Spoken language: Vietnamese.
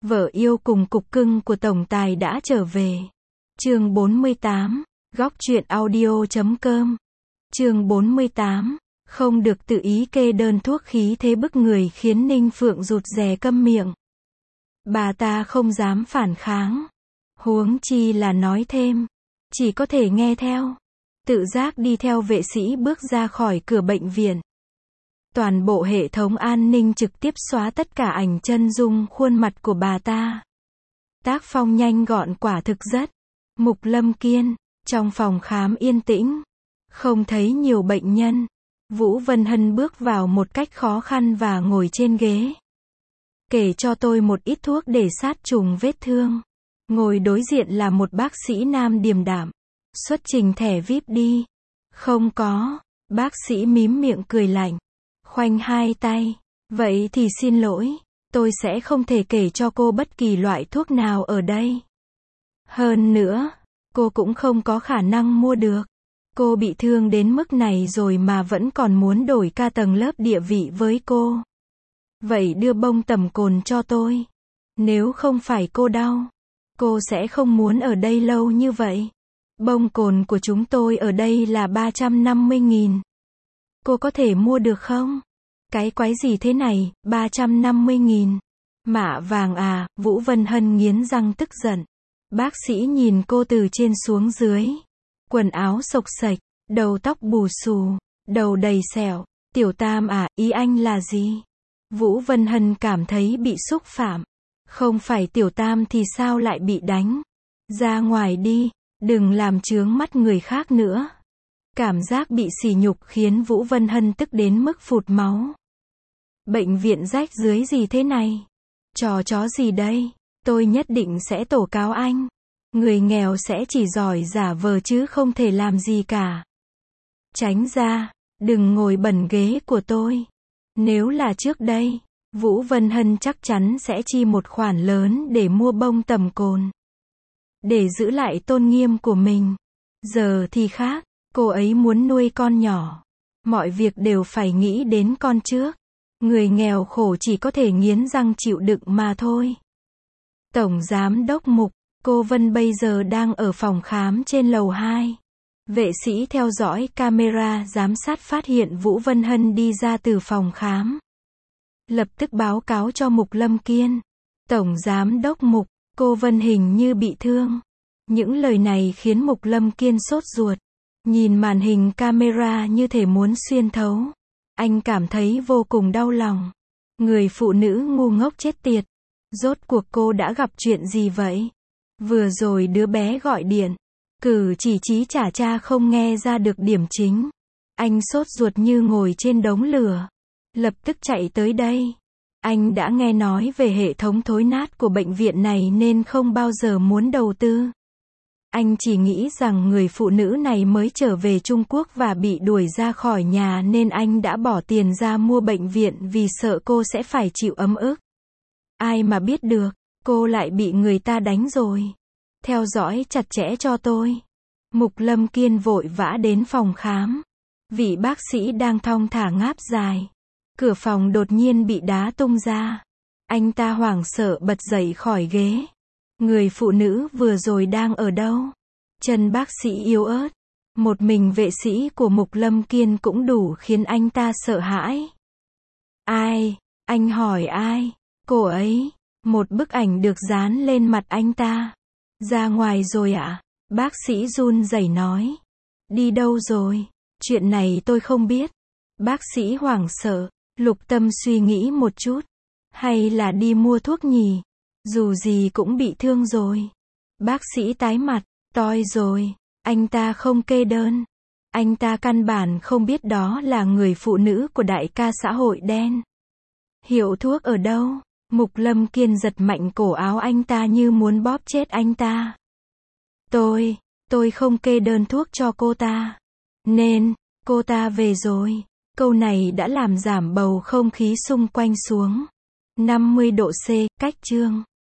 Vợ yêu cùng cục cưng của tổng tài đã trở về. Chương 48, góc truyện audio.com. Chương 48, không được tự ý kê đơn thuốc khí thế bức người khiến Ninh Phượng rụt rè câm miệng. Bà ta không dám phản kháng. Huống chi là nói thêm. Chỉ có thể nghe theo. Tự giác đi theo vệ sĩ bước ra khỏi cửa bệnh viện. Toàn bộ hệ thống an ninh trực tiếp xóa tất cả ảnh chân dung khuôn mặt của bà ta. Tác phong nhanh gọn quả thực rất. Mục Lâm Kiên, trong phòng khám yên tĩnh. Không thấy nhiều bệnh nhân. Vũ Vân Hân bước vào một cách khó khăn và ngồi trên ghế. Kể cho tôi một ít thuốc để sát trùng vết thương. Ngồi đối diện là một bác sĩ nam điềm đạm. Xuất trình thẻ VIP đi. Không có. Bác sĩ mím miệng cười lạnh. Khoanh hai tay. Vậy thì xin lỗi. Tôi sẽ không thể kể cho cô bất kỳ loại thuốc nào ở đây. Hơn nữa, cô cũng không có khả năng mua được. Cô bị thương đến mức này rồi mà vẫn còn muốn đổi ca tầng lớp địa vị với cô. Vậy đưa bông tẩm cồn cho tôi. Nếu không phải cô đau, cô sẽ không muốn ở đây lâu như vậy. Bông cồn của chúng tôi ở đây là 350.000. Cô có thể mua được không? Cái quái gì thế này, 350.000. Mạ vàng à, Vũ Vân Hân nghiến răng tức giận. Bác sĩ nhìn cô từ trên xuống dưới. Quần áo xộc xệch, đầu tóc bù xù, đầu đầy sẹo. Tiểu Tam à, ý anh là gì? Vũ Vân Hân cảm thấy bị xúc phạm. Không phải Tiểu Tam thì sao lại bị đánh? Ra ngoài đi, đừng làm chướng mắt người khác nữa. Cảm giác bị sỉ nhục khiến Vũ Vân Hân tức đến mức phụt máu. Bệnh viện rách dưới gì thế này? Trò chó gì đây? Tôi nhất định sẽ tố cáo anh. Người nghèo sẽ chỉ giỏi giả vờ chứ không thể làm gì cả. Tránh ra, đừng ngồi bẩn ghế của tôi. Nếu là trước đây, Vũ Vân Hân chắc chắn sẽ chi một khoản lớn để mua bông tẩm cồn. Để giữ lại tôn nghiêm của mình. Giờ thì khác, cô ấy muốn nuôi con nhỏ. Mọi việc đều phải nghĩ đến con trước. Người nghèo khổ chỉ có thể nghiến răng chịu đựng mà thôi. Tổng Giám đốc Mục, cô Vân bây giờ đang ở phòng khám trên lầu 2. Vệ sĩ theo dõi camera giám sát phát hiện Vũ Vân Hân đi ra từ phòng khám. Lập tức báo cáo cho Mục Lâm Kiên. Tổng Giám đốc Mục, cô Vân hình như bị thương. Những lời này khiến Mục Lâm Kiên sốt ruột. Nhìn màn hình camera như thể muốn xuyên thấu. Anh cảm thấy vô cùng đau lòng. Người phụ nữ ngu ngốc chết tiệt. Rốt cuộc cô đã gặp chuyện gì vậy? Vừa rồi đứa bé gọi điện. Cử chỉ chí chả cha không nghe ra được điểm chính. Anh sốt ruột như ngồi trên đống lửa. Lập tức chạy tới đây. Anh đã nghe nói về hệ thống thối nát của bệnh viện này nên không bao giờ muốn đầu tư. Anh chỉ nghĩ rằng người phụ nữ này mới trở về Trung Quốc và bị đuổi ra khỏi nhà nên anh đã bỏ tiền ra mua bệnh viện vì sợ cô sẽ phải chịu ấm ức. Ai mà biết được, cô lại bị người ta đánh rồi. Theo dõi chặt chẽ cho tôi. Mục Lâm Kiên vội vã đến phòng khám. Vị bác sĩ đang thong thả ngáp dài. Cửa phòng đột nhiên bị đá tung ra. Anh ta hoảng sợ bật dậy khỏi ghế. Người phụ nữ vừa rồi đang ở đâu? Chân bác sĩ yếu ớt. Một mình vệ sĩ của Mục Lâm Kiên cũng đủ khiến anh ta sợ hãi. Ai? Anh hỏi ai? Cô ấy. Một bức ảnh được dán lên mặt anh ta. Ra ngoài rồi ạ? Bác sĩ run rẩy nói. Đi đâu rồi? Chuyện này tôi không biết. Bác sĩ hoảng sợ. Lục Tâm suy nghĩ một chút. Hay là đi mua thuốc nhỉ? Dù gì cũng bị thương rồi. Bác sĩ tái mặt. Toi rồi. Anh ta không kê đơn. Anh ta căn bản không biết đó là người phụ nữ của đại ca xã hội đen. Hiệu thuốc ở đâu? Mục Lâm Kiên giật mạnh cổ áo anh ta như muốn bóp chết anh ta. Tôi không kê đơn thuốc cho cô ta. Nên, cô ta về rồi. Câu này đã làm giảm bầu không khí xung quanh xuống 50 độ C, cách chương.